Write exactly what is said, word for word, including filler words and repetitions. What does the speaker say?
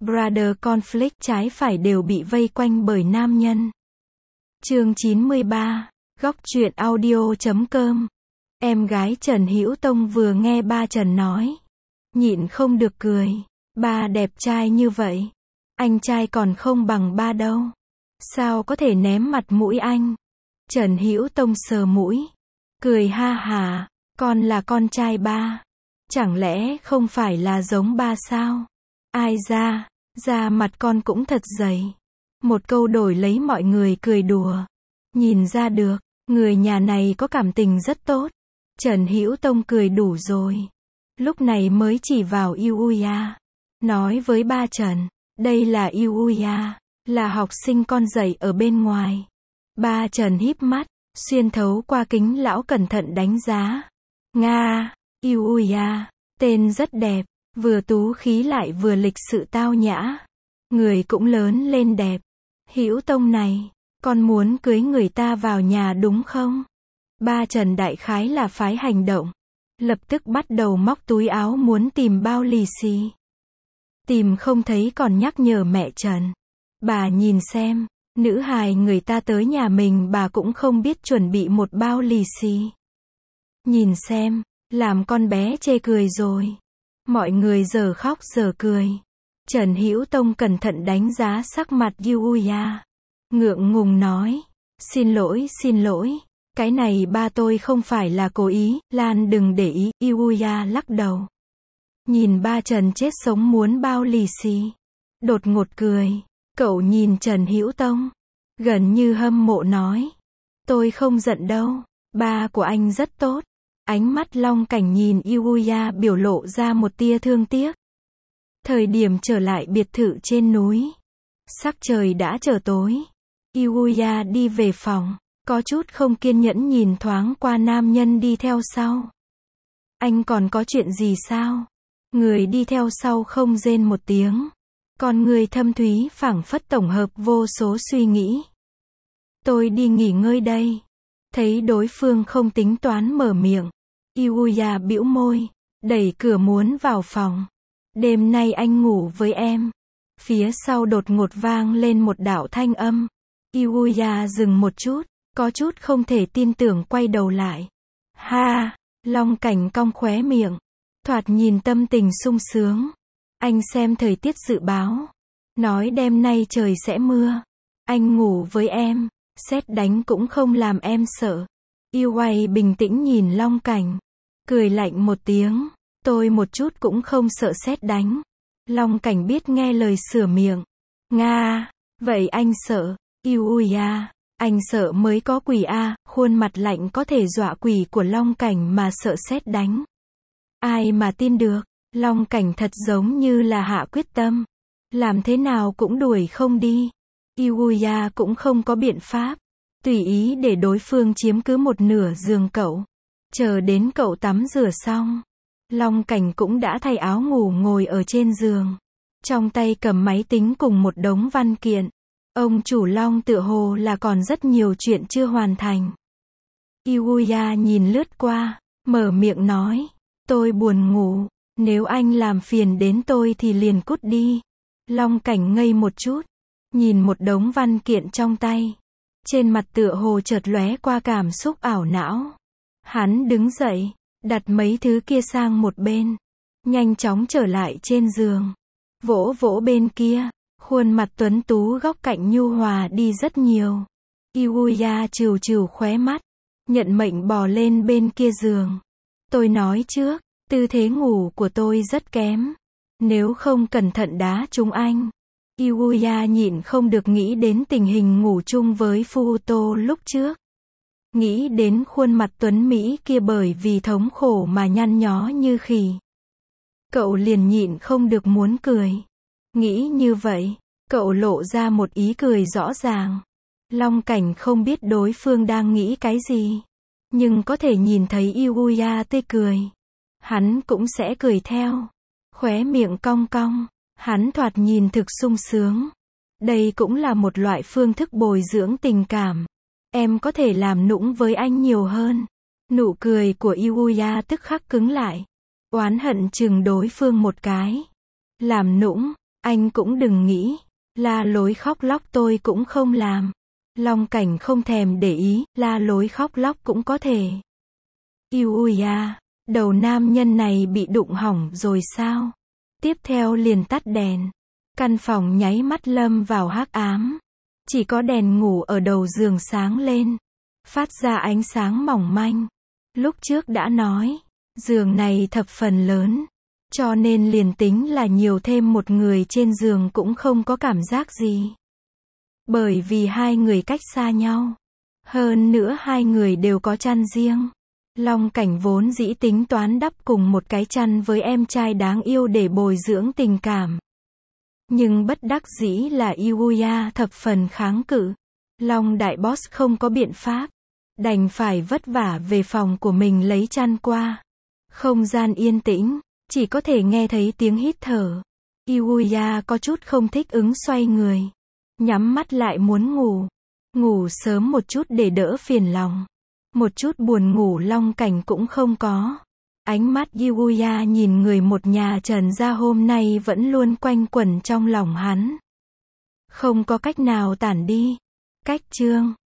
Brother conflict trái phải đều bị vây quanh bởi nam nhân. Chương chín mươi ba, Góc truyện audio chấm com. Em gái Trần Hữu Tông vừa nghe ba Trần nói, nhịn không được cười. Ba đẹp trai như vậy, anh trai còn không bằng ba đâu. Sao có thể ném mặt mũi anh? Trần Hữu Tông sờ mũi, cười ha hà, con là con trai ba. Chẳng lẽ không phải là giống ba sao? Ai ra, da mặt con cũng thật dày. Một câu đổi lấy mọi người cười đùa. Nhìn ra được, người nhà này có cảm tình rất tốt. Trần Hữu Tông cười đủ rồi. Lúc này mới chỉ vào Yuya. Nói với ba Trần, đây là Yuya, là học sinh con dạy ở bên ngoài. Ba Trần híp mắt, xuyên thấu qua kính lão cẩn thận đánh giá. Nga, Yuya, tên rất đẹp, vừa tú khí lại vừa lịch sự tao nhã. Người cũng lớn lên đẹp. Hữu Tông này, con muốn cưới người ta vào nhà đúng không? Ba Trần đại khái là phái hành động. Lập tức bắt đầu móc túi áo muốn tìm bao lì xì. Tìm không thấy còn nhắc nhở mẹ Trần. Bà nhìn xem, nữ hài người ta tới nhà mình bà cũng không biết chuẩn bị một bao lì xì. Nhìn xem, làm con bé chê cười rồi. Mọi người giờ khóc giờ cười. Trần Hữu Tông cẩn thận đánh giá sắc mặt Yuya. Ngượng ngùng nói, xin lỗi xin lỗi. Cái này ba tôi không phải là cố ý, Lan đừng để ý. Yuya lắc đầu. Nhìn ba Trần chết sống muốn bao lì xì. Đột ngột cười. Cậu nhìn Trần Hữu Tông, gần như hâm mộ nói, tôi không giận đâu, ba của anh rất tốt. Ánh mắt Long Cảnh nhìn Yuya biểu lộ ra một tia thương tiếc. Thời điểm trở lại biệt thự trên núi, sắc trời đã trở tối. Yuya đi về phòng, có chút không kiên nhẫn nhìn thoáng qua nam nhân đi theo sau. Anh còn có chuyện gì sao? Người đi theo sau không rên một tiếng. Con người thâm thúy phảng phất tổng hợp vô số suy nghĩ. Tôi đi nghỉ ngơi đây. Thấy đối phương không tính toán mở miệng, Yuya bĩu môi, đẩy cửa muốn vào phòng. Đêm nay anh ngủ với em. Phía sau đột ngột vang lên một đạo thanh âm. Yuya dừng một chút, có chút không thể tin tưởng quay đầu lại. Ha, Long Cảnh cong khóe miệng, thoạt nhìn tâm tình sung sướng. Anh xem thời tiết dự báo, nói đêm nay trời sẽ mưa. Anh ngủ với em, sét đánh cũng không làm em sợ. Yuya bình tĩnh nhìn Long Cảnh, cười lạnh một tiếng, tôi một chút cũng không sợ sét đánh. Long Cảnh biết nghe lời sửa miệng. Nga, vậy anh sợ? Yuya, anh sợ mới có quỷ a. Khuôn mặt lạnh có thể dọa quỷ của Long Cảnh mà sợ sét đánh. Ai mà tin được? Long Cảnh thật giống như là hạ quyết tâm. Làm thế nào cũng đuổi không đi. Yuya cũng không có biện pháp. Tùy ý để đối phương chiếm cứ một nửa giường cậu. Chờ đến cậu tắm rửa xong. Long Cảnh cũng đã thay áo ngủ ngồi ở trên giường. Trong tay cầm máy tính cùng một đống văn kiện. Ông chủ Long tựa hồ là còn rất nhiều chuyện chưa hoàn thành. Yuya nhìn lướt qua, mở miệng nói. Tôi buồn ngủ. Nếu anh làm phiền đến tôi thì liền cút đi. Long Cảnh ngây một chút, nhìn một đống văn kiện trong tay. Trên mặt tựa hồ chợt lóe qua cảm xúc ảo não. Hắn đứng dậy, đặt mấy thứ kia sang một bên. Nhanh chóng trở lại trên giường. Vỗ vỗ bên kia, khuôn mặt tuấn tú góc cạnh nhu hòa đi rất nhiều. Yuya trừu trừu khóe mắt, nhận mệnh bò lên bên kia giường. Tôi nói trước, tư thế ngủ của tôi rất kém. Nếu không cẩn thận đá trúng anh. Yuya nhịn không được nghĩ đến tình hình ngủ chung với Futo lúc trước. Nghĩ đến khuôn mặt tuấn Mỹ kia bởi vì thống khổ mà nhăn nhó như khỉ. Cậu liền nhịn không được muốn cười. Nghĩ như vậy, cậu lộ ra một ý cười rõ ràng. Long Cảnh không biết đối phương đang nghĩ cái gì. Nhưng có thể nhìn thấy Yuya tươi cười. Hắn cũng sẽ cười theo. Khóe miệng cong cong. Hắn thoạt nhìn thực sung sướng. Đây cũng là một loại phương thức bồi dưỡng tình cảm. Em có thể làm nũng với anh nhiều hơn. Nụ cười của Yuya tức khắc cứng lại. Oán hận chừng đối phương một cái. Làm nũng, Anh cũng đừng nghĩ, la lối khóc lóc tôi cũng không làm. Long Cảnh không thèm để ý, la lối khóc lóc cũng có thể. Yêu ui à, đầu nam nhân này bị đụng hỏng rồi sao? Tiếp theo liền tắt đèn. Căn phòng nháy mắt lâm vào hắc ám. Chỉ có đèn ngủ ở đầu giường sáng lên, phát ra ánh sáng mỏng manh. Lúc trước đã nói, giường này thập phần lớn, cho nên liền tính là nhiều thêm một người trên giường cũng không có cảm giác gì. Bởi vì hai người cách xa nhau. Hơn nữa hai người đều có chăn riêng. Long Cảnh vốn dĩ tính toán đắp cùng một cái chăn với em trai đáng yêu để bồi dưỡng tình cảm. Nhưng bất đắc dĩ là Yuya thập phần kháng cự. Long đại boss không có biện pháp. Đành phải vất vả về phòng của mình lấy chăn qua. Không gian yên tĩnh, chỉ có thể nghe thấy tiếng hít thở. Yuya có chút không thích ứng xoay người. Nhắm mắt lại muốn ngủ. Ngủ sớm một chút để đỡ phiền lòng. Một chút buồn ngủ Long Cảnh cũng không có. Ánh mắt Yuya nhìn người một nhà Trần gia hôm nay vẫn luôn quanh quẩn trong lòng hắn. Không có cách nào tản đi. Cách chương